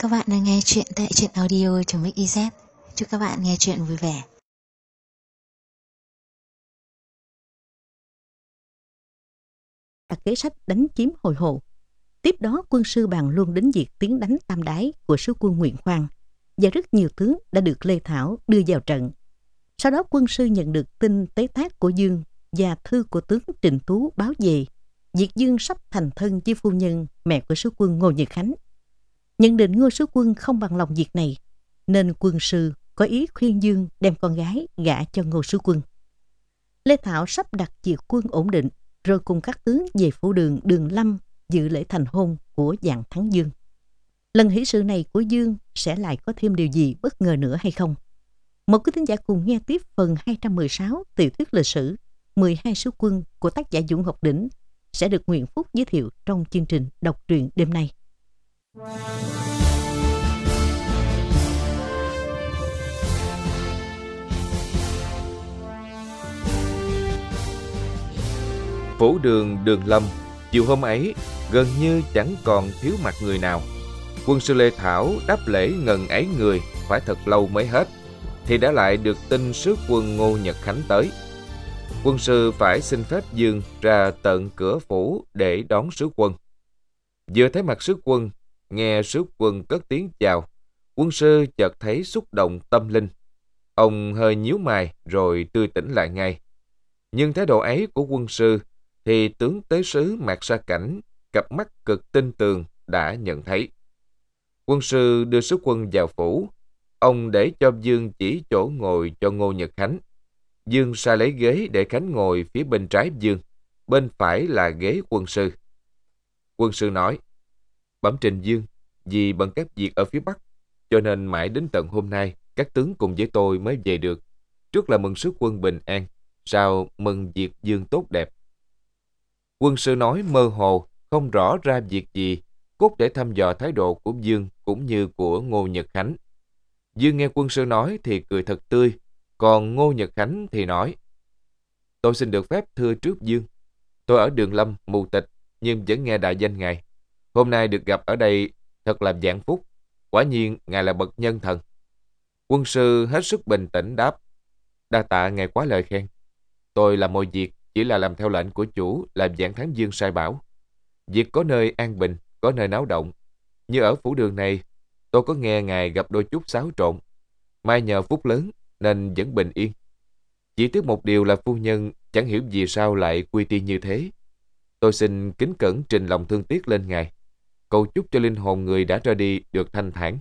Các bạn đang nghe chuyện tại truyện audio.mix.iz. Chúc các bạn nghe chuyện vui vẻ. Kế sách đánh chiếm Hồi Hồ. Tiếp đó quân sư bàn luôn đến việc tiến đánh Tam Đái của sứ quân Nguyễn Khoan, và rất nhiều tướng đã được Lê Thảo đưa vào trận. Sau đó quân sư nhận được tin tế thác của Dương và thư của tướng Trịnh Tú báo về việc Dương sắp thành thân với phu nhân mẹ của sứ quân Ngô Nhật Khánh. Nhận định Ngô sứ quân không bằng lòng việc này, nên quân sư có ý khuyên Dương đem con gái gả cho Ngô sứ quân. Lê Thảo sắp đặt việc quân ổn định, rồi cùng các tướng về phủ đường Đường Lâm dự lễ thành hôn của Vạn Thắng Dương. Lần hỷ sự này của Dương sẽ lại có thêm điều gì bất ngờ nữa hay không? Mời quý thính giả cùng nghe tiếp phần 216 tiểu thuyết lịch sử 12 sứ quân của tác giả Dũng Ngọc Đỉnh sẽ được Nguyễn Phúc giới thiệu trong chương trình đọc truyện đêm nay. Phủ đường Đường Lâm chiều hôm ấy gần như chẳng còn thiếu mặt người nào. Quân sư Lê Thảo đáp lễ ngần ấy người phải thật lâu mới hết, thì đã lại được tin sứ quân Ngô Nhật Khánh tới. Quân sư phải xin phép Dương ra tận cửa phủ để đón sứ quân. Vừa thấy mặt sứ quân, nghe sứ quân cất tiếng chào, quân sư chợt thấy xúc động tâm linh. Ông hơi nhíu mày rồi tươi tỉnh lại ngay. Nhưng thái độ ấy của quân sư thì tướng tế sứ Mạc Sa Cảnh, cặp mắt cực tinh tường, đã nhận thấy. Quân sư đưa sứ quân vào phủ. Ông để cho Dương chỉ chỗ ngồi cho Ngô Nhật Khánh. Dương sai lấy ghế để Khánh ngồi phía bên trái Dương, bên phải là ghế quân sư. Quân sư nói: "Bẩm trình Dương, vì bận các việc ở phía Bắc, cho nên mãi đến tận hôm nay các tướng cùng với tôi mới về được. Trước là mừng sứ quân bình an, sau mừng việc Dương tốt đẹp." Quân sư nói mơ hồ, không rõ ra việc gì, cốt để thăm dò thái độ của Dương cũng như của Ngô Nhật Khánh. Dương nghe quân sư nói thì cười thật tươi, còn Ngô Nhật Khánh thì nói: "Tôi xin được phép thưa trước Dương. Tôi ở Đường Lâm mù tịch, nhưng vẫn nghe đại danh Ngài. Hôm nay được gặp ở đây thật là vạn phúc. Quả nhiên Ngài là bậc nhân thần." Quân sư hết sức bình tĩnh đáp: "Đa tạ Ngài quá lời khen. Tôi làm mọi việc chỉ là làm theo lệnh của chủ, là Vạn Thắng Dương sai bảo. Việc có nơi an bình, có nơi náo động. Như ở phủ đường này, tôi có nghe Ngài gặp đôi chút xáo trộn. May nhờ phúc lớn nên vẫn bình yên. Chỉ tiếc một điều là phu nhân chẳng hiểu vì sao lại quy tiên như thế. Tôi xin kính cẩn trình lòng thương tiếc lên Ngài, cầu chúc cho linh hồn người đã ra đi được thanh thản."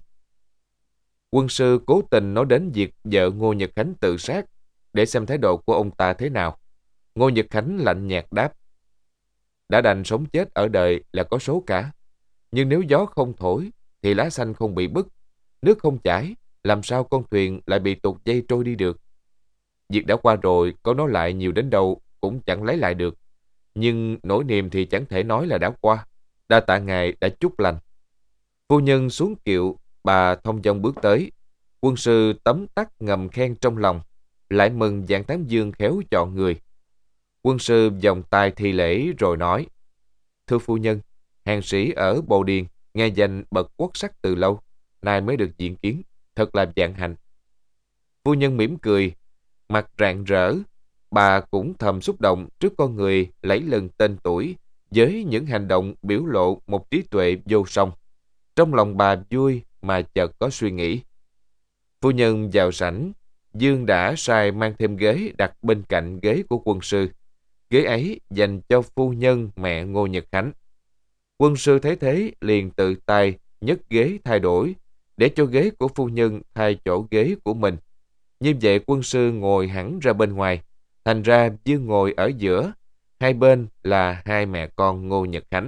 Quân sư cố tình nói đến việc vợ Ngô Nhật Khánh tự sát để xem thái độ của ông ta thế nào. Ngô Nhật Khánh lạnh nhạt đáp: "Đã đành sống chết ở đời là có số cả. Nhưng nếu gió không thổi thì lá xanh không bị bứt, nước không chảy, làm sao con thuyền lại bị tuột dây trôi đi được? Việc đã qua rồi, có nói lại nhiều đến đâu cũng chẳng lấy lại được. Nhưng nỗi niềm thì chẳng thể nói là đã qua. Đa tạ Ngài đã chúc lành." Phu nhân xuống kiệu, bà thông dong bước tới. Quân sư tấm tắc ngầm khen trong lòng, lại mừng Vạn Thắng Dương khéo chọn người. Quân sư vòng tay thi lễ rồi nói: "Thưa phu nhân, hàng sĩ ở Bồ Điền nghe danh bậc quốc sắc từ lâu, nay mới được diện kiến, thật là vạn hạnh." Phu nhân mỉm cười, mặt rạng rỡ. Bà cũng thầm xúc động trước con người lẫy lừng tên tuổi, với những hành động biểu lộ một trí tuệ vô song. Trong lòng bà vui mà chợt có suy nghĩ. Phu nhân vào sảnh, Dương đã sai mang thêm ghế đặt bên cạnh ghế của quân sư. Ghế ấy dành cho phu nhân mẹ Ngô Nhật Khánh. Quân sư thấy thế liền tự tay nhấc ghế thay đổi, để cho ghế của phu nhân thay chỗ ghế của mình. Như vậy quân sư ngồi hẳn ra bên ngoài, thành ra Dương ngồi ở giữa, hai bên là hai mẹ con Ngô Nhật Khánh.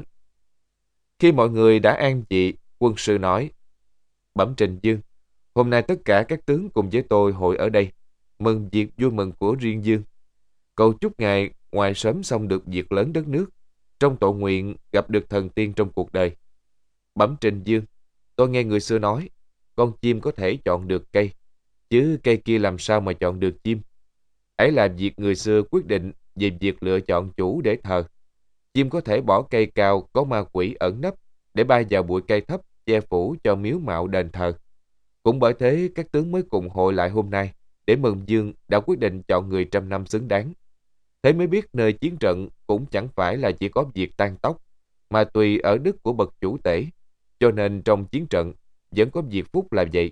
Khi mọi người đã an vị, quân sư nói: "Bẩm trình Dương, hôm nay tất cả các tướng cùng với tôi hội ở đây, mừng việc vui mừng của riêng Dương. Cầu chúc Ngài ngoài sớm xong được việc lớn đất nước, trong tội nguyện gặp được thần tiên trong cuộc đời. Bẩm trình Dương, tôi nghe người xưa nói, con chim có thể chọn được cây, chứ cây kia làm sao mà chọn được chim. Ấy là việc người xưa quyết định về việc lựa chọn chủ để thờ. Chim có thể bỏ cây cao có ma quỷ ẩn nấp để bay vào bụi cây thấp, che phủ cho miếu mạo đền thờ. Cũng bởi thế các tướng mới cùng hội lại hôm nay để mừng Dương đã quyết định chọn người trăm năm xứng đáng. Thế mới biết nơi chiến trận cũng chẳng phải là chỉ có việc tan tóc, mà tùy ở đức của bậc chủ tể, cho nên trong chiến trận vẫn có việc phúc là vậy.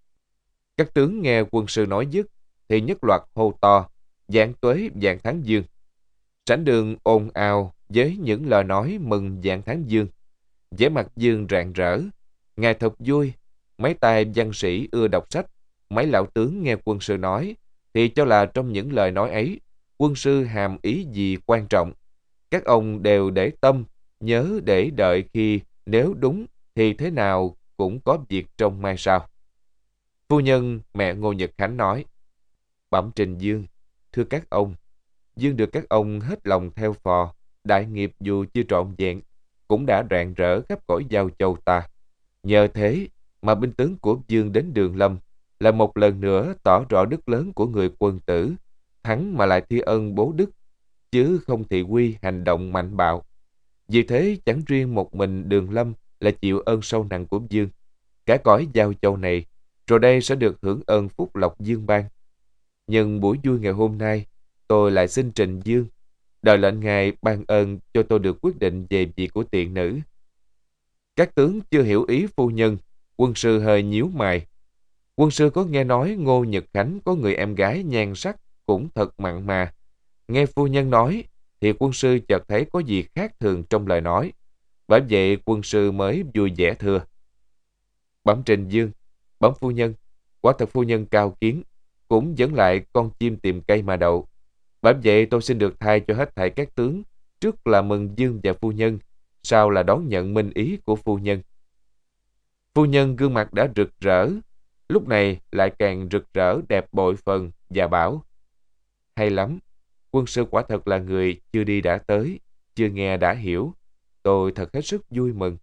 Các tướng nghe quân sư nói dứt thì nhất loạt hô to: Vạn tuế vạn tháng Dương. Sảnh đường ồn ào với những lời nói mừng vạn tháng Dương. Vẻ mặt Dương rạng rỡ, ngài thật vui. Mấy tay văn sĩ ưa đọc sách, mấy lão tướng nghe quân sư nói thì cho là trong những lời nói ấy quân sư hàm ý gì quan trọng. Các ông đều để tâm, nhớ để đợi khi nếu đúng thì thế nào cũng có việc trong mai sau. Phu nhân mẹ Ngô Nhật Khánh nói: Bẩm Trình Dương, thưa các ông, Dương được các ông hết lòng theo phò, đại nghiệp dù chưa trọn vẹn cũng đã rạng rỡ khắp cõi Giao Châu ta. Nhờ thế mà binh tướng của Dương đến Đường Lâm là một lần nữa tỏ rõ đức lớn của người quân tử, thắng mà lại thi ân bố đức, chứ không thị quy hành động mạnh bạo. Vì thế chẳng riêng một mình Đường Lâm là chịu ơn sâu nặng của Dương, cả cõi Giao Châu này rồi đây sẽ được hưởng ơn phúc lộc Dương ban. Nhưng buổi vui ngày hôm nay, tôi lại xin trình Dương đòi lệnh ngài ban ơn cho tôi được quyết định về việc của tiện nữ. Các tướng chưa hiểu ý phu nhân, quân sư hơi nhíu mày. Quân sư có nghe nói Ngô Nhật Khánh có người em gái nhan sắc cũng thật mặn mà. Nghe phu nhân nói thì quân sư chợt thấy có gì khác thường trong lời nói. Bởi vậy quân sư mới vui vẻ thưa: Bẩm Trình Dương, bẩm phu nhân, quả thật phu nhân cao kiến, cũng dẫn lại con chim tìm cây mà đậu. Bởi vậy tôi xin được thay cho hết thảy các tướng, trước là mừng Dương và phu nhân, sau là đón nhận minh ý của phu nhân. Phu nhân gương mặt đã rực rỡ, lúc này lại càng rực rỡ đẹp bội phần và bảo: Hay lắm, quân sư quả thật là người chưa đi đã tới, chưa nghe đã hiểu. Tôi thật hết sức vui mừng.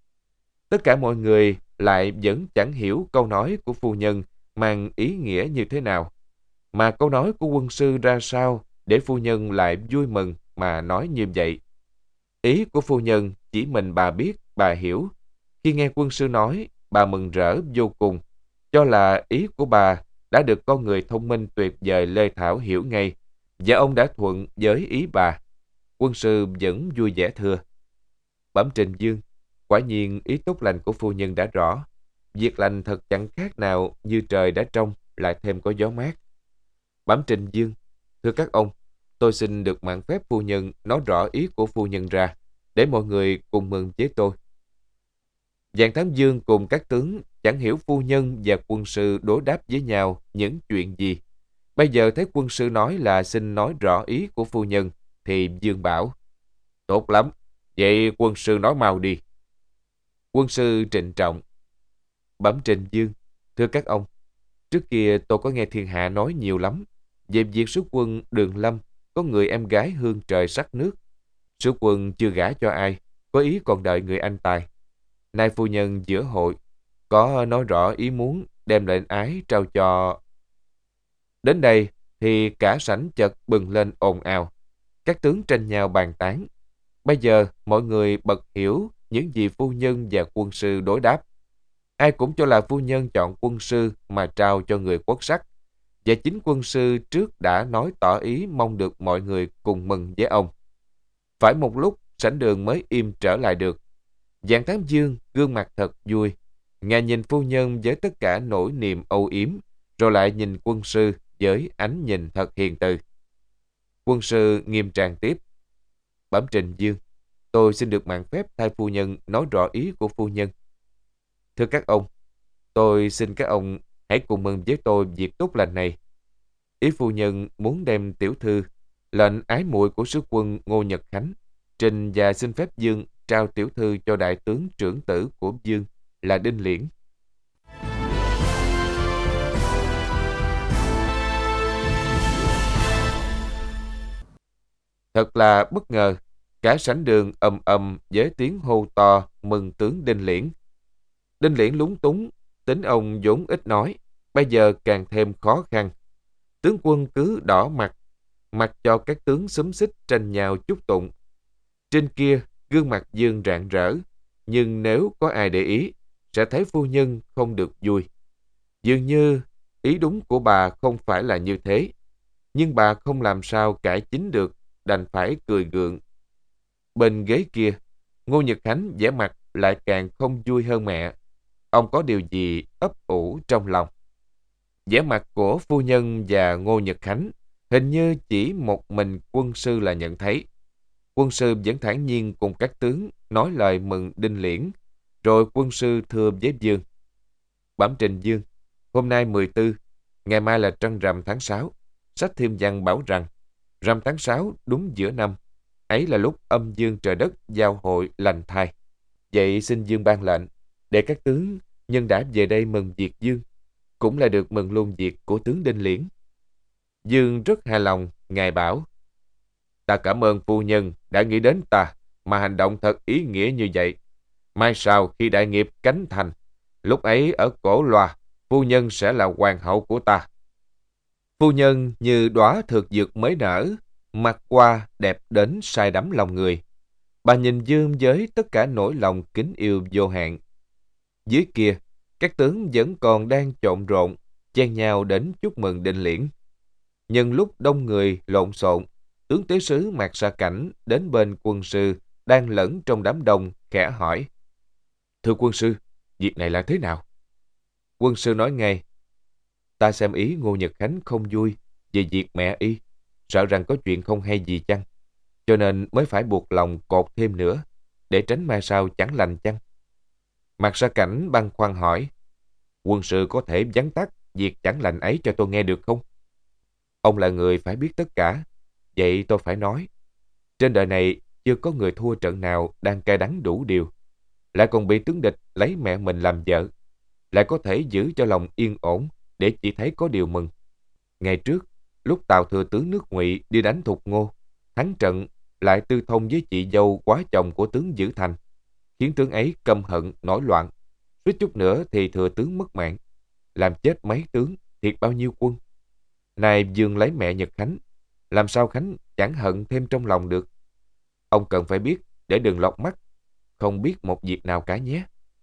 Tất cả mọi người lại vẫn chẳng hiểu câu nói của phu nhân mang ý nghĩa như thế nào, mà câu nói của quân sư ra sao để phu nhân lại vui mừng mà nói như vậy. Ý của phu nhân chỉ mình bà biết, bà hiểu. Khi nghe quân sư nói, bà mừng rỡ vô cùng, cho là ý của bà đã được con người thông minh tuyệt vời Lê Thảo hiểu ngay, và ông đã thuận với ý bà. Quân sư vẫn vui vẻ thưa: Bẩm Trình Dương, quả nhiên ý tốt lành của phu nhân đã rõ. Việc lành thật chẳng khác nào như trời đã trong, lại thêm có gió mát. Bẩm Trình Dương, thưa các ông, tôi xin được mạn phép phu nhân nói rõ ý của phu nhân ra, để mọi người cùng mừng với tôi. Vạn Thám Dương cùng các tướng chẳng hiểu phu nhân và quân sư đối đáp với nhau những chuyện gì. Bây giờ thấy quân sư nói là xin nói rõ ý của phu nhân, thì Dương bảo: Tốt lắm, vậy quân sư nói mau đi. Quân sư trịnh trọng: Bẩm Trình Dương, thưa các ông, trước kia tôi có nghe thiên hạ nói nhiều lắm về việc sứ quân Đường Lâm có người em gái hương trời sắc nước. Sứ quân chưa gả cho ai, có ý còn đợi người anh tài. Nay phu nhân giữa hội có nói rõ ý muốn đem lệnh ái trao cho. Đến đây thì cả sảnh chợt bừng lên ồn ào, các tướng tranh nhau bàn tán. Bây giờ mọi người bật hiểu những gì phu nhân và quân sư đối đáp. Ai cũng cho là phu nhân chọn quân sư mà trao cho người quốc sắc, và chính quân sư trước đã nói tỏ ý mong được mọi người cùng mừng với ông. Phải một lúc sảnh đường mới im trở lại được. Vạn Thám Dương gương mặt thật vui, ngài nhìn phu nhân với tất cả nỗi niềm âu yếm, rồi lại nhìn quân sư với ánh nhìn thật hiền từ. Quân sư nghiêm trang tiếp: Bẩm Trình Dương, tôi xin được mạn phép thay phu nhân nói rõ ý của phu nhân. Thưa các ông, tôi xin các ông hãy cùng mừng với tôi việc tốt lành này. Ý phu nhân muốn đem tiểu thư, lệnh ái muội của sứ quân Ngô Nhật Khánh, trình và xin phép Dương trao tiểu thư cho đại tướng trưởng tử của Dương là Đinh Liễn. Thật là bất ngờ, cả sảnh đường ầm ầm với tiếng hô to mừng tướng Đinh Liễn. Đinh Liễn lúng túng, tính ông vốn ít nói, bây giờ càng thêm khó khăn. Tướng quân cứ đỏ mặt, mặc cho các tướng xúm xít tranh nhau chúc tụng. Trên kia, gương mặt Dương rạng rỡ, nhưng nếu có ai để ý, sẽ thấy phu nhân không được vui. Dường như ý đúng của bà không phải là như thế, nhưng bà không làm sao cải chính được, đành phải cười gượng. Bên ghế kia, Ngô Nhật Khánh vẻ mặt lại càng không vui hơn mẹ. Ông có điều gì ấp ủ trong lòng. Vẻ mặt của phu nhân và Ngô Nhật Khánh hình như chỉ một mình quân sư là nhận thấy. Quân sư vẫn thản nhiên cùng các tướng nói lời mừng đinh liễn, rồi quân sư thưa với Dương: Bẩm trình Dương, hôm nay 14, ngày mai là trăng rằm tháng 6. Sách Thiên Văn bảo rằng rằm tháng 6 đúng giữa năm, ấy là lúc âm dương trời đất giao hội lành thai. Vậy xin Dương ban lệnh để các tướng nhân đã về đây mừng việc Dương, cũng là được mừng luôn việc của tướng Đinh Liễn. Dương rất hài lòng, ngài bảo: Ta cảm ơn phu nhân đã nghĩ đến ta mà hành động thật ý nghĩa như vậy. Mai sau khi đại nghiệp cánh thành, lúc ấy ở Cổ Loa, phu nhân sẽ là hoàng hậu của ta. Phu nhân như đóa thực dược mới nở, mặt qua đẹp đến say đắm lòng người. Bà nhìn Dương với tất cả nỗi lòng kính yêu vô hạn. Dưới kia, các tướng vẫn còn đang trộn rộn, chen nhau đến chúc mừng Đinh Liễn. Nhân lúc đông người lộn xộn, tướng tế sứ Mạc Sa Cảnh đến bên quân sư đang lẫn trong đám đông, khẽ hỏi: Thưa quân sư, việc này là thế nào? Quân sư nói ngay: Ta xem ý Ngô Nhật Khánh không vui về việc mẹ y, sợ rằng có chuyện không hay gì chăng, cho nên mới phải buộc lòng cột thêm nữa, để tránh mai sau chẳng lành chăng? Mạc Sa Cảnh băn khoăn hỏi: Quân sư có thể vắn tắt việc chẳng lành ấy cho tôi nghe được không? Ông là người phải biết tất cả, vậy tôi phải nói. Trên đời này chưa có người thua trận nào đang cay đắng đủ điều, lại còn bị tướng địch lấy mẹ mình làm vợ, lại có thể giữ cho lòng yên ổn để chỉ thấy có điều mừng. Ngày trước, lúc Tào thừa tướng nước Ngụy đi đánh Thục Ngô, thắng trận lại tư thông với chị dâu quá chồng của tướng Dữ Thành, khiến tướng ấy căm hận nổi loạn, suýt chút nữa thì thừa tướng mất mạng, làm chết mấy tướng, thiệt bao nhiêu quân. Nay Dương lấy mẹ Nhật Khánh, làm sao Khánh chẳng hận thêm trong lòng được. Ông cần phải biết để đừng lọt mắt, không biết một việc nào cả nhé.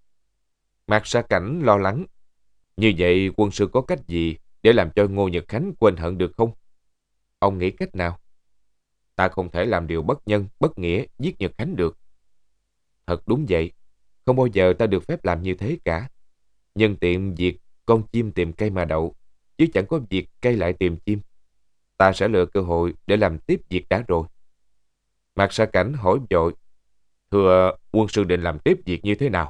Mạc Sa Cảnh lo lắng: Như vậy quân sư có cách gì để làm cho Ngô Nhật Khánh quên hận được không? Ông nghĩ cách nào? Ta không thể làm điều bất nhân, bất nghĩa giết Nhật Khánh được. Thật đúng vậy, không bao giờ ta được phép làm như thế cả. Nhân tiện việc con chim tìm cây mà đậu, chứ chẳng có việc cây lại tìm chim. Ta sẽ lựa cơ hội để làm tiếp việc đã rồi. Mạc Sa Cảnh hỏi vội: Thưa quân sư định làm tiếp việc như thế nào?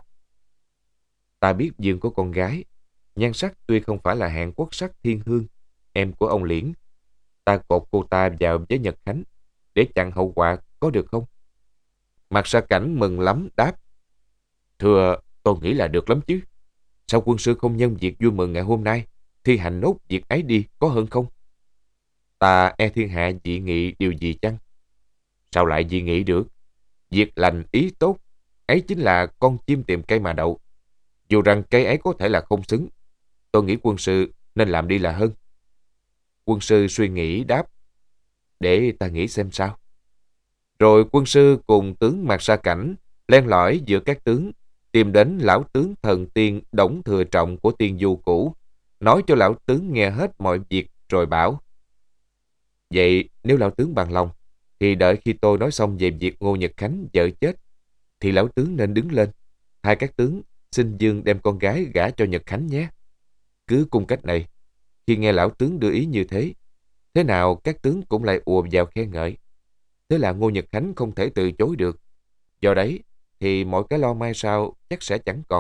Ta biết Dương có con gái, nhan sắc tuy không phải là hạng quốc sắc thiên hương, em của ông Liễn. Ta cột cô ta vào với Nhật Khánh để chặn hậu quả, có được không? Mạc Sa Cảnh mừng lắm đáp: Thưa, tôi nghĩ là được lắm chứ. Sao quân sư không nhân việc vui mừng ngày hôm nay thi hành nốt việc ấy đi, có hơn không? Ta e thiên hạ dị nghị điều gì chăng? Sao lại dị nghị được? Việc lành ý tốt, ấy chính là con chim tìm cây mà đậu. Dù rằng cây ấy có thể là không xứng, tôi nghĩ quân sư nên làm đi là hơn. Quân sư suy nghĩ đáp: Để ta nghĩ xem sao. Rồi quân sư cùng tướng Mạc Sa Cảnh len lỏi giữa các tướng, tìm đến lão tướng thần tiên Đổng Thừa Trọng của Tiên Du cũ, nói cho lão tướng nghe hết mọi việc, rồi bảo: Vậy nếu lão tướng bằng lòng, thì đợi khi tôi nói xong về việc Ngô Nhật Khánh vợ chết, thì lão tướng nên đứng lên, hai các tướng xin Dương đem con gái gả cho Nhật Khánh nhé. Cứ cung cách này, khi nghe lão tướng đưa ý như thế, thế nào các tướng cũng lại ùa vào khen ngợi. Thế là Ngô Nhật Khánh không thể từ chối được. Do đấy thì mọi cái lo mai sau chắc sẽ chẳng còn.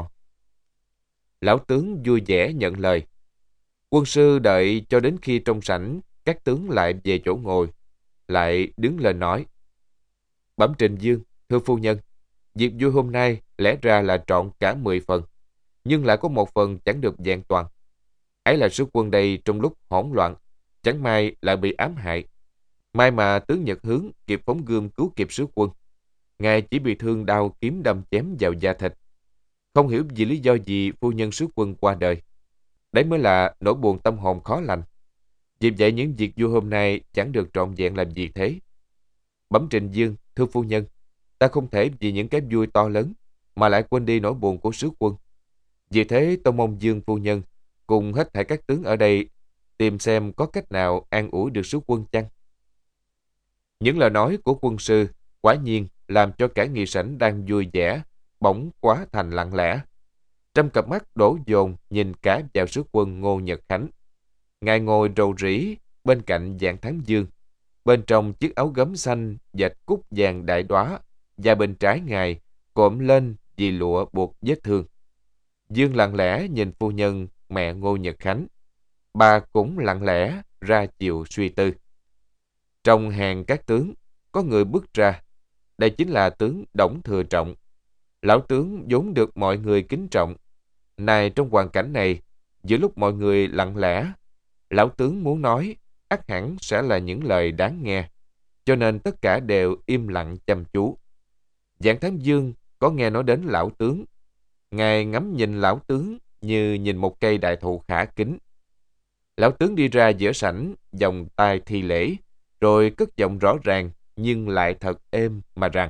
Lão tướng vui vẻ nhận lời. Quân sư đợi cho đến khi trong sảnh các tướng lại về chỗ ngồi, lại đứng lên nói: Bẩm trình Dương, thưa phu nhân, việc vui hôm nay lẽ ra là trọn cả 10 phần, nhưng lại có một phần chẳng được vẹn toàn. Ấy là sứ quân đây trong lúc hỗn loạn, chẳng may lại bị ám hại. May mà tướng Nhật Hướng kịp phóng gươm cứu kịp sứ quân. Ngài chỉ bị thương đao kiếm đâm chém vào da thịt. Không hiểu vì lý do gì phu nhân sứ quân qua đời. Đấy mới là nỗi buồn tâm hồn khó lành. Vì vậy những việc vui hôm nay chẳng được trọn vẹn làm gì thế. Bẩm trình Dương, thưa phu nhân, ta không thể vì những cái vui to lớn mà lại quên đi nỗi buồn của sứ quân. Vì thế tôi mong Dương phu nhân cùng hết thảy các tướng ở đây tìm xem có cách nào an ủi được sứ quân chăng. Những lời nói của quân sư quả nhiên làm cho cả nghị sảnh đang vui vẻ bỗng quá thành lặng lẽ. Trăm cặp mắt đổ dồn nhìn cả vào sứ quân Ngô Nhật Khánh. Ngài ngồi rầu rĩ bên cạnh Vạn Thắng Dương, bên trong chiếc áo gấm xanh dệt cúc vàng đại đóa, và bên trái ngài cộm lên vì lụa buộc vết thương. Dương lặng lẽ nhìn phu nhân mẹ Ngô Nhật Khánh. Bà cũng lặng lẽ ra chiều suy tư. Trong hàng các tướng có người bước ra. Đây chính là tướng Đổng Thừa Trọng. Lão tướng vốn được mọi người kính trọng. Này, trong hoàn cảnh này, giữa lúc mọi người lặng lẽ, lão tướng muốn nói ắt hẳn sẽ là những lời đáng nghe, cho nên tất cả đều im lặng chăm chú. Vạn Thắng Dương có nghe nói đến lão tướng. Ngài ngắm nhìn lão tướng như nhìn một cây đại thụ khả kính. Lão tướng đi ra giữa sảnh, vòng tay thi lễ, rồi cất giọng rõ ràng nhưng lại thật êm mà rằng: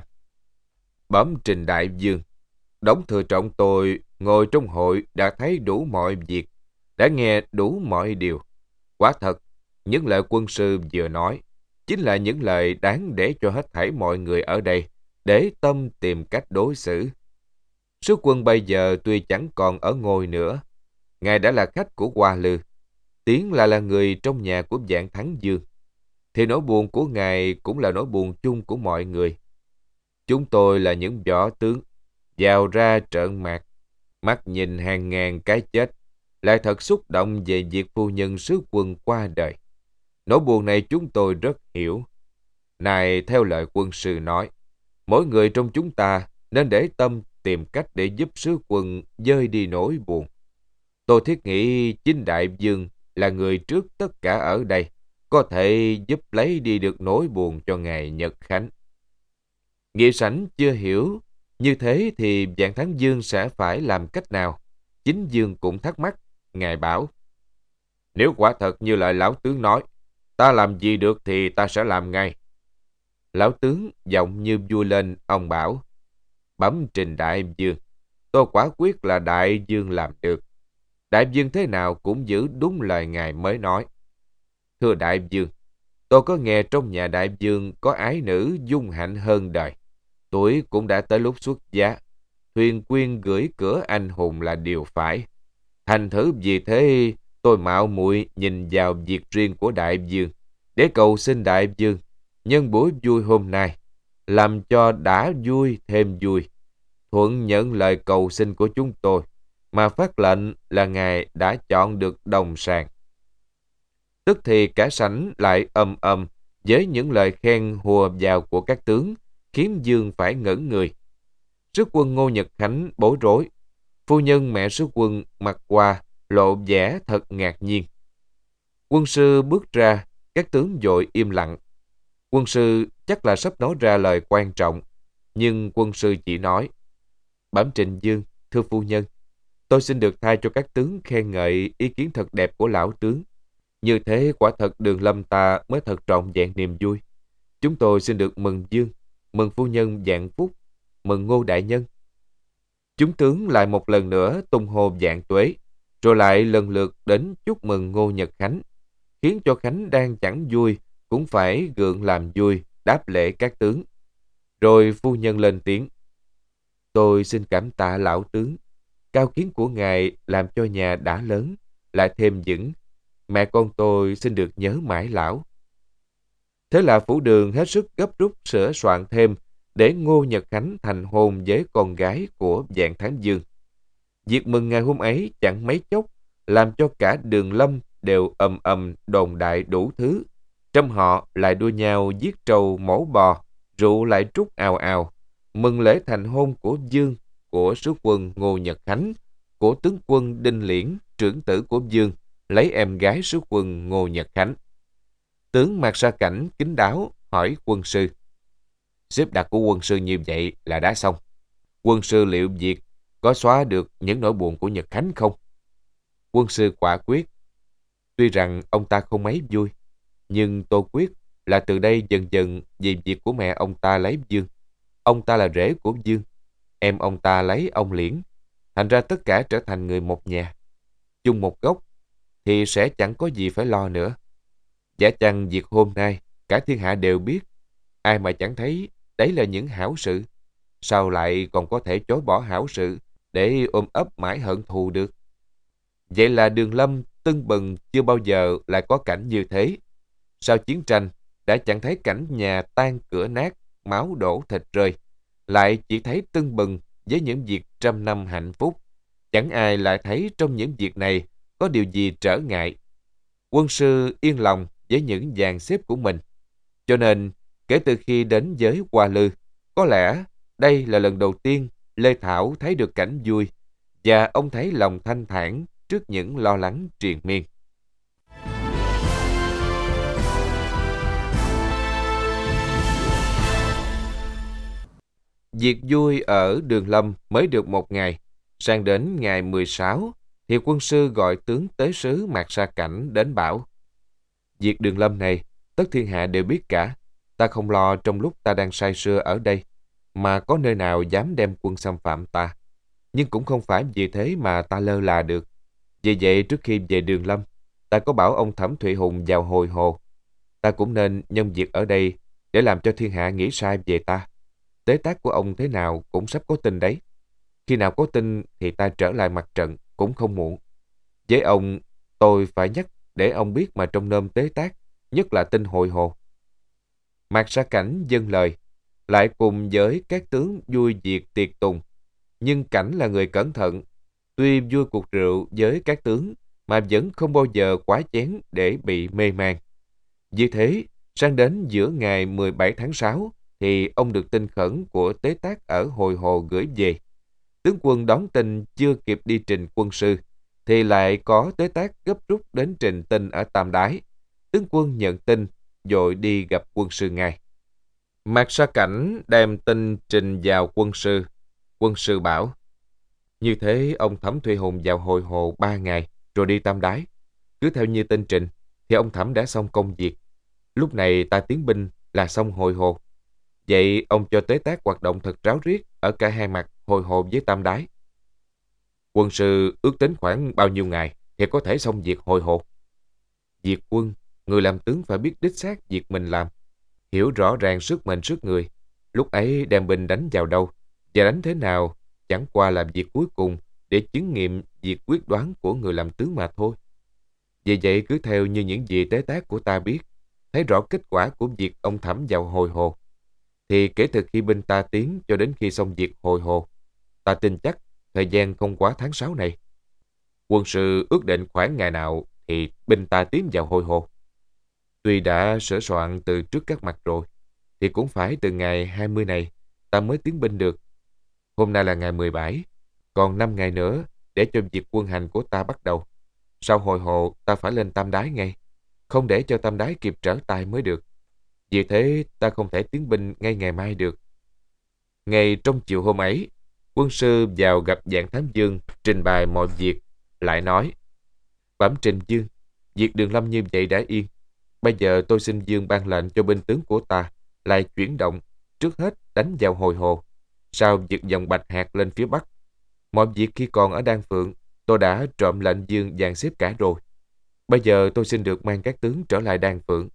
Bẩm trình đại vương, Đổng Thừa Trọng tôi ngồi trong hội đã thấy đủ mọi việc, đã nghe đủ mọi điều. Quả thật, những lời quân sư vừa nói chính là những lời đáng để cho hết thảy mọi người ở đây để tâm tìm cách đối xử. Sứ quân bây giờ tuy chẳng còn ở ngôi nữa, ngài đã là khách của Hoa Lư, Tiến lại là người trong nhà của Vạn Thắng Dương, thì nỗi buồn của ngài cũng là nỗi buồn chung của mọi người. Chúng tôi là những võ tướng, vào ra trợn mặt, mắt nhìn hàng ngàn cái chết, lại thật xúc động về việc phu nhân sứ quân qua đời. Nỗi buồn này chúng tôi rất hiểu. Này, theo lời quân sư nói, mỗi người trong chúng ta nên để tâm tìm cách để giúp sứ quân dơi đi nỗi buồn. Tôi thiết nghĩ chính đại vương là người trước tất cả ở đây, có thể giúp lấy đi được nỗi buồn cho ngài Nhật Khánh. Nghị sảnh chưa hiểu, như thế thì Vạn Thắng Dương sẽ phải làm cách nào? Chính Dương cũng thắc mắc. Ngài bảo: Nếu quả thật như lời lão tướng nói, ta làm gì được thì ta sẽ làm ngay. Lão tướng giọng như vui lên, ông bảo: Bẩm trình đại vương, tôi quả quyết là đại vương làm được. Đại vương thế nào cũng giữ đúng lời ngài mới nói. Thưa đại vương, tôi có nghe trong nhà đại vương có ái nữ dung hạnh hơn đời. Tuổi cũng đã tới lúc xuất giá. Thuyền quyên gửi cửa anh hùng là điều phải. Thành thử vì thế tôi mạo muội nhìn vào việc riêng của đại vương để cầu xin đại vương nhân buổi vui hôm nay làm cho đã vui thêm vui, thuận nhận lời cầu xin của chúng tôi mà phát lệnh là ngài đã chọn được đồng sàng. Tức thì cả sảnh lại ầm với những lời khen hùa vào của các tướng, khiến Dương phải ngẩn người. Sứ quân Ngô Nhật Khánh bối rối. Phu nhân mẹ sứ quân mặt qua lộ vẻ thật ngạc nhiên. Quân sư bước ra, các tướng vội im lặng. Quân sư chắc là sắp nói ra lời quan trọng, nhưng quân sư chỉ nói: Bẩm Trịnh Dương, thưa phu nhân, tôi xin được thay cho các tướng khen ngợi ý kiến thật đẹp của lão tướng. Như thế quả thật Đường Lâm ta mới thật trọn vẹn niềm vui. Chúng tôi xin được mừng Dương, mừng phu nhân vạn phúc, mừng Ngô đại nhân. Chúng tướng lại một lần nữa tung hô vạn tuế, rồi lại lần lượt đến chúc mừng Ngô Nhật Khánh, khiến cho Khánh đang chẳng vui cũng phải gượng làm vui, đáp lễ các tướng. Rồi phu nhân lên tiếng: Tôi xin cảm tạ lão tướng. Cao kiến của ngài làm cho nhà đã lớn, lại thêm vững. Mẹ con tôi xin được nhớ mãi lão. Thế là phủ đường hết sức gấp rút sửa soạn thêm để Ngô Nhật Khánh thành hôn với con gái của Vạn Thắng Dương. Việc mừng ngày hôm ấy chẳng mấy chốc làm cho cả Đường Lâm đều ầm đồn đại đủ thứ. Trong họ lại đua nhau giết trâu mổ bò, rượu lại trút ào ào, mừng lễ thành hôn của Dương, của sứ quân Ngô Nhật Khánh, của tướng quân Đinh Liễn, trưởng tử của Dương, lấy em gái sứ quân Ngô Nhật Khánh. Tướng Mạc Sa Cảnh kín đáo hỏi quân sư: Xếp đặt của quân sư như vậy là đã xong. Quân sư liệu việc có xóa được những nỗi buồn của Nhật Khánh không? Quân sư quả quyết: Tuy rằng ông ta không mấy vui, nhưng tôi quyết là từ đây dần dần vì việc của mẹ ông ta lấy Dương. Ông ta là rể của Dương, em ông ta lấy ông Liễn. Thành ra tất cả trở thành người một nhà, chung một gốc, thì sẽ chẳng có gì phải lo nữa. Giả chăng việc hôm nay cả thiên hạ đều biết, ai mà chẳng thấy đấy là những hảo sự, sao lại còn có thể chối bỏ hảo sự để ôm ấp mãi hận thù được? Vậy là Đường Lâm tưng bừng chưa bao giờ lại có cảnh như thế. Sau chiến tranh đã chẳng thấy cảnh nhà tan cửa nát, máu đổ thịt rơi, lại chỉ thấy tưng bừng với những việc trăm năm hạnh phúc. Chẳng ai lại thấy trong những việc này có điều gì trở ngại. Quân sư yên lòng với những dàn xếp của mình. Cho nên, kể từ khi đến với Hoa Lư, có lẽ đây là lần đầu tiên Lê Thảo thấy được cảnh vui, và ông thấy lòng thanh thản trước những lo lắng triền miên. Việc vui ở Đường Lâm mới được một ngày. Sang đến ngày 16, thì quân sư gọi tướng tế sứ Mạc Sa Cảnh đến bảo: việc Đường Lâm này, tất thiên hạ đều biết cả. Ta không lo trong lúc ta đang say sưa ở đây, mà có nơi nào dám đem quân xâm phạm ta. Nhưng cũng không phải vì thế mà ta lơ là được. Vì vậy trước khi về Đường Lâm, ta có bảo ông Thẩm Thụy Hùng vào hồi hồ. Ta cũng nên nhân việc ở đây để làm cho thiên hạ nghĩ sai về ta. Tế tác của ông thế nào cũng sắp có tin đấy. Khi nào có tin thì ta trở lại mặt trận cũng không muộn. Với ông, tôi phải nhắc để ông biết mà trong nôm tế tác, nhất là tin hồi hồ. Mạc Sa Cảnh dâng lời, lại cùng với các tướng vui việc tiệc tùng. Nhưng Cảnh là người cẩn thận, tuy vui cuộc rượu với các tướng mà vẫn không bao giờ quá chén để bị mê man. Vì thế, sang đến giữa ngày 17 tháng 6 thì ông được tin khẩn của tế tác ở hồi hồ gửi về. Tướng quân đón tin chưa kịp đi trình quân sư, thì lại có tế tác gấp rút đến trình tin ở Tam Đái. Tướng quân nhận tin, vội đi gặp quân sư ngay. Mạc Sa Cảnh đem tin trình vào quân sư. Quân sư bảo: như thế ông Thẩm Thụy Hùng vào hồi hồ 3 ngày, rồi đi Tam Đái. Cứ theo như tin trình, thì ông Thẩm đã xong công việc. Lúc này ta tiến binh là xong hồi hồ. Vậy ông cho tế tác hoạt động thật ráo riết ở cả hai mặt hồi hồ với Tam Đái. Quân sư ước tính khoảng bao nhiêu ngày thì có thể xong việc hồi hồ? Việc quân, người làm tướng phải biết đích xác việc mình làm, hiểu rõ ràng sức mình sức người. Lúc ấy đem binh đánh vào đâu và đánh thế nào chẳng qua là việc cuối cùng để chứng nghiệm việc quyết đoán của người làm tướng mà thôi. Vì vậy cứ theo như những gì tế tác của ta biết, thấy rõ kết quả của việc ông Thẩm vào hồi hồ, thì kể từ khi binh ta tiến cho đến khi xong việc hồi hồ, ta tin chắc thời gian không quá tháng 6 này. Quân sư ước định khoảng ngày nào thì binh ta tiến vào hồi hồ? Tuy đã sửa soạn từ trước các mặt rồi, thì cũng phải từ ngày 20 này ta mới tiến binh được. Hôm nay là ngày 17, còn 5 ngày nữa để cho việc quân hành của ta bắt đầu. Sau hồi hồ ta phải lên Tam Đái ngay, không để cho Tam Đái kịp trở tay mới được. Vì thế ta không thể tiến binh ngay ngày mai được. Ngay trong chiều hôm ấy, quân sư vào gặp Vạn Thám Dương trình bày mọi việc, lại nói: bẩm Trình Dương, việc Đường Lâm như vậy đã yên. Bây giờ tôi xin Dương ban lệnh cho binh tướng của ta lại chuyển động, trước hết đánh vào hồi hồ, sau vượt dòng Bạch Hạc lên phía bắc. Mọi việc khi còn ở Đan Phượng, tôi đã trộm lệnh Dương dàn xếp cả rồi. Bây giờ tôi xin được mang các tướng trở lại Đan Phượng.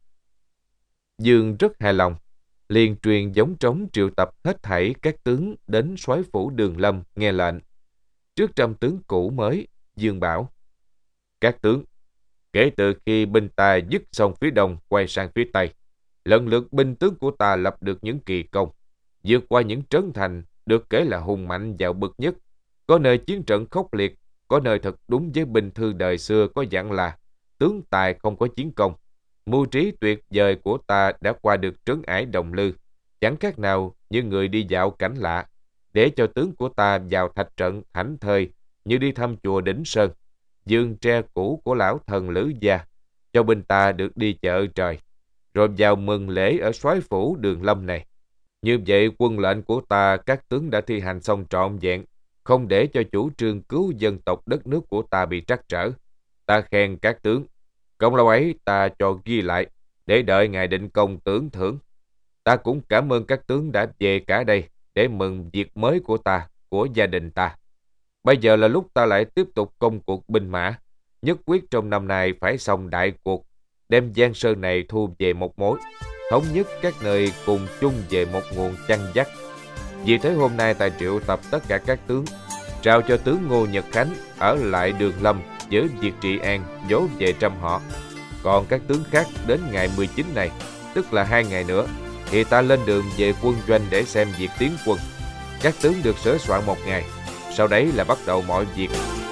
Dương rất hài lòng, liền truyền giống trống triệu tập hết thảy các tướng đến soái phủ Đường Lâm nghe lệnh. Trước trăm tướng cũ mới, Dương bảo: các tướng, kể từ khi binh ta dứt xong phía đông quay sang phía tây, lần lượt binh tướng của ta lập được những kỳ công, vượt qua những trấn thành được kể là hùng mạnh dạo bậc nhất. Có nơi chiến trận khốc liệt, có nơi thật đúng với binh thư đời xưa có dặn là tướng tài không có chiến công. Mưu trí tuyệt vời của ta đã qua được trấn ải Đồng Lư, chẳng khác nào như người đi dạo cảnh lạ, để cho tướng của ta vào thạch trận thảnh thơi như đi thăm chùa Đỉnh Sơn, giường tre cũ của lão thần Lữ Gia, cho binh ta được đi chợ trời, rồi vào mừng lễ ở soái phủ Đường Lâm này. Như vậy quân lệnh của ta các tướng đã thi hành xong trọn vẹn, không để cho chủ trương cứu dân tộc đất nước của ta bị trắc trở. Ta khen các tướng, công lao ấy ta cho ghi lại, để đợi ngày định công tưởng thưởng. Ta cũng cảm ơn các tướng đã về cả đây để mừng việc mới của ta, của gia đình ta. Bây giờ là lúc ta lại tiếp tục công cuộc binh mã. Nhất quyết trong năm nay phải xong đại cuộc, đem Giang Sơn này thu về một mối, thống nhất các nơi cùng chung về một nguồn chăn dắt. Vì thế hôm nay ta triệu tập tất cả các tướng, trao cho tướng Ngô Nhật Khánh ở lại Đường Lâm với việc trị an dỗ về trăm họ. Còn các tướng khác đến ngày 19 này, tức là 2 ngày nữa, thì ta lên đường về quân doanh để xem việc tiến quân. Các tướng được sửa soạn 1 ngày, sau đấy là bắt đầu mọi việc.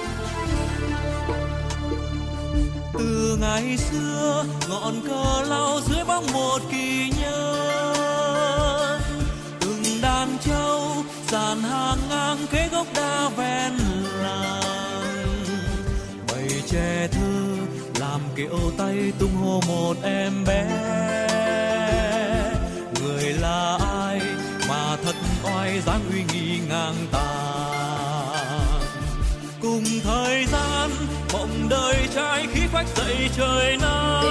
Từ ngày xưa ngọn cờ lao dưới bóng một kỳ nhân, từng đàn trâu dàn hàng ngang kế gốc đa ven làng, bầy trẻ thơ làm kiệu tay tung hô một em bé. Người là ai mà thật oai dáng uy nghi ngang tàn, cùng thời gian mộng đời trai khí phách dậy trời Nam,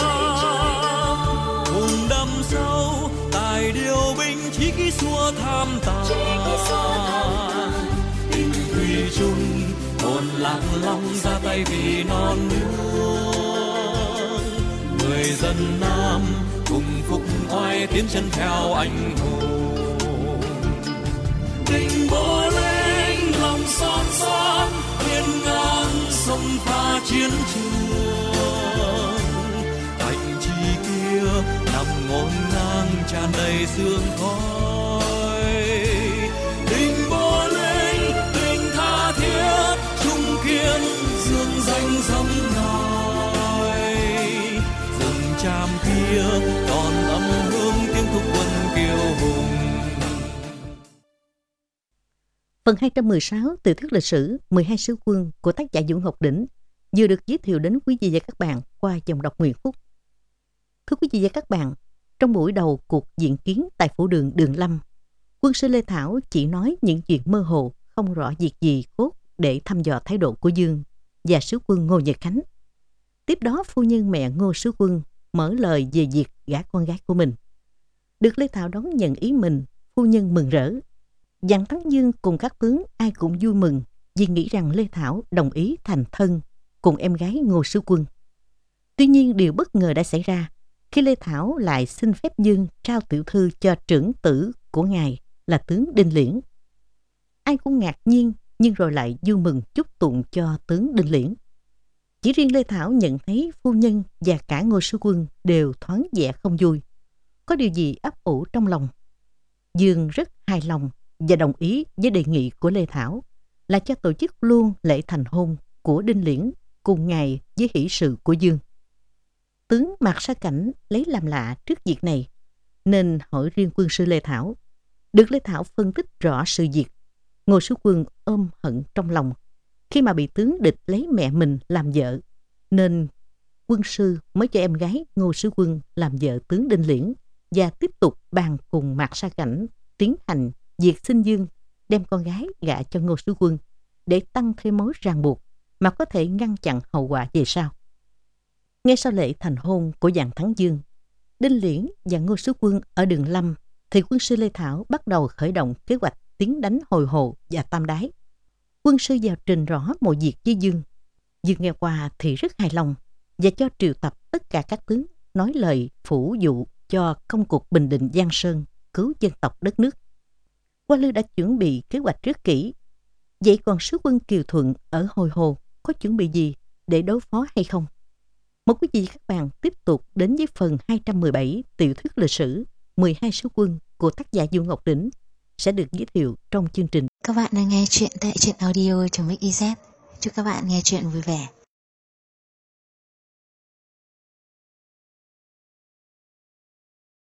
cùng đâm sâu tài điều binh chí khí xua tham tàn. Tình thủy chung hồn lạc long ra tay vì non nước, người dân Nam cùng phục oai tiến chân theo anh hùng. Tình bố linh lòng son son hiên ngang sông pha chiến trường, thành trì kia nằm ngổn ngang tràn đầy sương khói. Tình bố linh tình tha thiết trung kiên dương danh sông ngòi, rừng tràm kia còn âm hương tiếng thúc quân kiêu hùng. Phần 216 tiểu thuyết lịch sử 12 sứ quân của tác giả Vũ Ngọc Đỉnh vừa được giới thiệu đến quý vị và các bạn qua dòng đọc Nguyễn Phúc. Thưa quý vị và các bạn, trong buổi đầu cuộc diện kiến tại phủ đường Đường Lâm, quân sư Lê Thảo chỉ nói những chuyện mơ hồ, không rõ việc gì cốt để thăm dò thái độ của Dương và sứ quân Ngô Nhật Khánh. Tiếp đó phu nhân mẹ Ngô sứ quân mở lời về việc gả con gái của mình. Được Lê Thảo đón nhận ý mình, phu nhân mừng rỡ. Giang Thắng Dương cùng các tướng ai cũng vui mừng vì nghĩ rằng Lê Thảo đồng ý thành thân cùng em gái Ngô sứ quân. Tuy nhiên điều bất ngờ đã xảy ra khi Lê Thảo lại xin phép Dương trao tiểu thư cho trưởng tử của ngài là tướng Đinh Liễn. Ai cũng ngạc nhiên nhưng rồi lại vui mừng chúc tụng cho tướng Đinh Liễn. Chỉ riêng Lê Thảo nhận thấy phu nhân và cả Ngô sứ quân đều thoáng vẻ không vui, có điều gì ấp ủ trong lòng. Dương rất hài lòng và đồng ý với đề nghị của Lê Thảo là cho tổ chức luôn lễ thành hôn của Đinh Liễn cùng ngày với hỷ sự của Dương. Tướng Mạc Sa Cảnh lấy làm lạ trước việc này nên hỏi riêng quân sư Lê Thảo. Được Lê Thảo phân tích rõ sự việc, Ngô sứ quân ôm hận trong lòng khi mà bị tướng địch lấy mẹ mình làm vợ, nên quân sư mới cho em gái Ngô sứ quân làm vợ tướng Đinh Liễn và tiếp tục bàn cùng Mạc Sa Cảnh tiến hành việc xin Dương đem con gái gả cho Ngô sứ quân để tăng thêm mối ràng buộc mà có thể ngăn chặn hậu quả về sau. Ngay sau lễ thành hôn của Giang Thắng Dương, Đinh Liễn và Ngô sứ quân ở Đường Lâm thì quân sư Lê Thảo bắt đầu khởi động kế hoạch tiến đánh Hồi Hồ và Tam Đái. Quân sư vào trình rõ mọi việc với Dương. Dương nghe qua thì rất hài lòng và cho triệu tập tất cả các tướng nói lời phủ dụ cho công cuộc bình định Giang Sơn, cứu dân tộc đất nước. Hoa Lư đã chuẩn bị kế hoạch rất kỹ. Vậy còn sứ quân Kiều Thuận ở Hồi Hồ có chuẩn bị gì để đối phó hay không? Mời quý vị các bạn tiếp tục đến với phần 217 tiểu thuyết lịch sử 12 sứ quân của tác giả Vũ Ngọc Đỉnh sẽ được giới thiệu trong chương trình. Các bạn đang nghe chuyện tại truyện audio.mix.iz. Chúc các bạn nghe chuyện vui vẻ.